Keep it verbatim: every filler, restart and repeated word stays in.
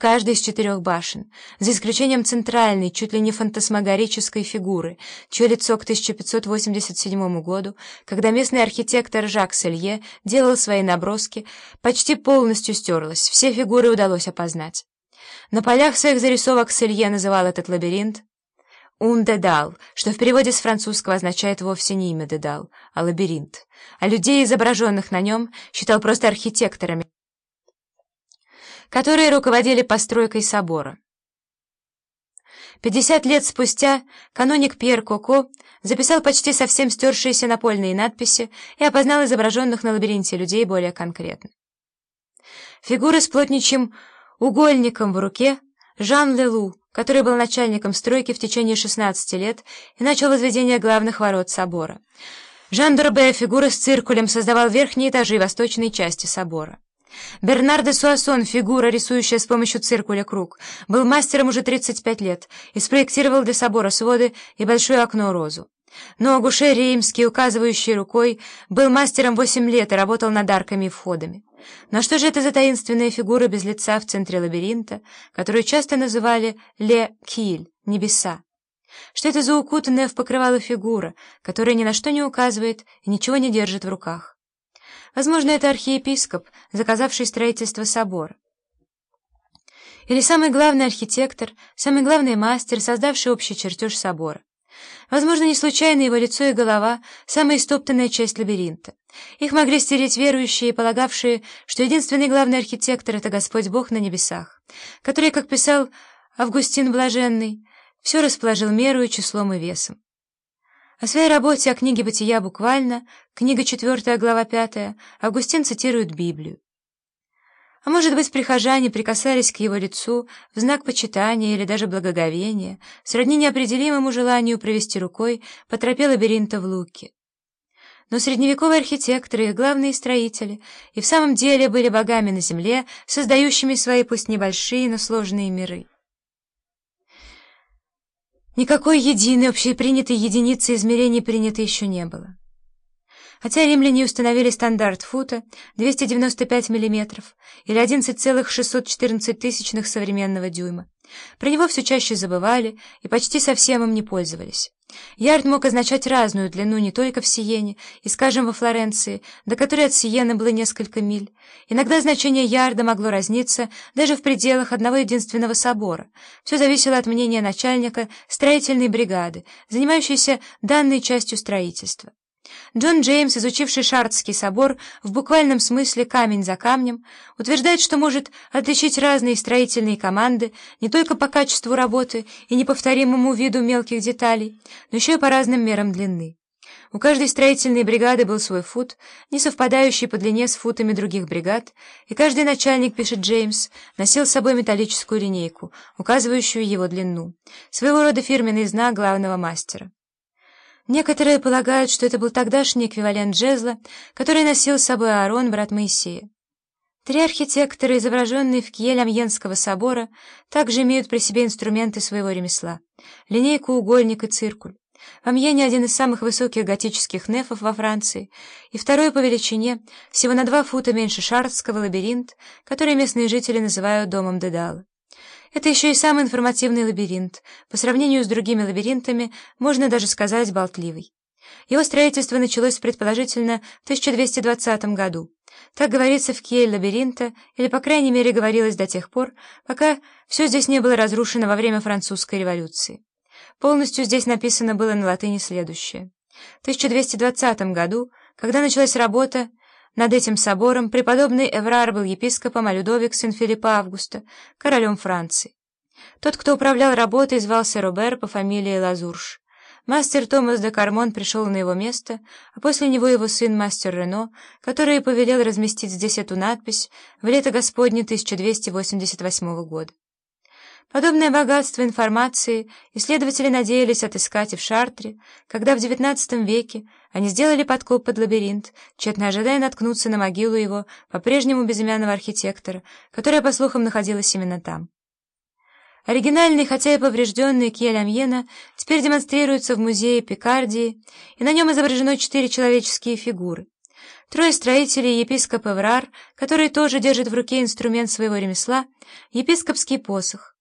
каждой из четырех башен, за исключением центральной, чуть ли не фантасмагорической фигуры, чье лицо к тысяча пятьсот восемьдесят седьмому году, когда местный архитектор Жак Селье делал свои наброски, почти полностью стерлось, все фигуры удалось опознать. На полях своих зарисовок Селье называл этот лабиринт «Un dédale», что в переводе с французского означает вовсе не имя Дедал, а лабиринт, а людей, изображенных на нем, считал просто архитекторами, которые руководили постройкой собора. Пятьдесят лет спустя каноник Пьер Коко записал почти совсем стершиеся напольные надписи и опознал изображенных на лабиринте людей более конкретно. Фигура с плотничьим угольником в руке Жан Лелу, который был начальником стройки в течение шестнадцати лет и начал возведение главных ворот собора. Жан Дорбе, фигура с циркулем, создавал верхние этажи восточной части собора. Бернар де Суассон, фигура, рисующая с помощью циркуля круг, был мастером уже тридцать пять лет и спроектировал для собора своды и большое окно-розу. Но Гуше Реймский, указывающий рукой, был мастером восемь лет и работал над арками и входами. Но что же это за таинственная фигура без лица в центре лабиринта, которую часто называли «ле киль» — «небеса»? Что это за укутанная в покрывало фигура, которая ни на что не указывает и ничего не держит в руках? Возможно, это архиепископ, заказавший строительство собора. Или самый главный архитектор, самый главный мастер, создавший общий чертеж собора. Возможно, не случайно его лицо и голова — самая истоптанная часть лабиринта. Их могли стереть верующие, полагавшие, что единственный главный архитектор — это Господь Бог на небесах, который, как писал Августин Блаженный, все расположил мерою, числом и весом. О своей работе, о книге «Бытия» буквально, книга четвертая, глава пятая, Августин цитирует Библию. А может быть, прихожане прикасались к его лицу в знак почитания или даже благоговения, сродни неопределимому желанию провести рукой по тропе лабиринта в Луке. Но средневековые архитекторы и главные строители и в самом деле были богами на земле, создающими свои пусть небольшие, но сложные миры. Никакой единой, общепринятой единицы измерений принято еще не было. Хотя римляне установили стандарт фута двести девяносто пять миллиметров или одиннадцать целых шестьсот четырнадцать тысячных современного дюйма, про него все чаще забывали и почти совсем им не пользовались. Ярд мог означать разную длину не только в Сиене и, скажем, во Флоренции, до которой от Сиены было несколько миль. Иногда значение ярда могло разниться даже в пределах одного единственного собора. Все зависело от мнения начальника строительной бригады, занимающейся данной частью строительства. Джон Джеймс, изучивший Шардский собор в буквальном смысле камень за камнем, утверждает, что может отличить разные строительные команды не только по качеству работы и неповторимому виду мелких деталей, но еще и по разным мерам длины. У каждой строительной бригады был свой фут, не совпадающий по длине с футами других бригад, и каждый начальник, пишет Джеймс, носил с собой металлическую линейку, указывающую его длину, своего рода фирменный знак главного мастера. Некоторые полагают, что это был тогдашний эквивалент жезла, который носил с собой Аарон, брат Моисея. Три архитектора, изображенные в киеле Амьенского собора, также имеют при себе инструменты своего ремесла — линейку, угольник и циркуль. В Амьене один из самых высоких готических нефов во Франции, и второй по величине, всего на два фута меньше Шардского, лабиринт, который местные жители называют домом Дедала. Это еще и самый информативный лабиринт, по сравнению с другими лабиринтами, можно даже сказать, болтливый. Его строительство началось предположительно в тысяча двести двадцатом году. Так говорится в киеле лабиринта, или, по крайней мере, говорилось до тех пор, пока все здесь не было разрушено во время французской революции. Полностью здесь написано было на латыни следующее. В тысяча двести двадцатом году, когда началась работа над этим собором, преподобный Эврар был епископом, а Людовик, сын Филиппа Августа, королем Франции. Тот, кто управлял работой, звался Робер по фамилии Лазурш. Мастер Томас де Кармон пришел на его место, а после него его сын мастер Рено, который повелел разместить здесь эту надпись в лето Господне тысяча двести восемьдесят восьмого года. Подобное богатство информации исследователи надеялись отыскать и в Шартре, когда в девятнадцатом веке они сделали подкоп под лабиринт, тщетно ожидая наткнуться на могилу его по-прежнему безымянного архитектора, которая, по слухам, находилась именно там. Оригинальный, хотя и поврежденный киель Амьена теперь демонстрируется в музее Пикардии, и на нем изображено четыре человеческие фигуры. трое строителей, епископ Эврар, который тоже держит в руке инструмент своего ремесла, епископский посох,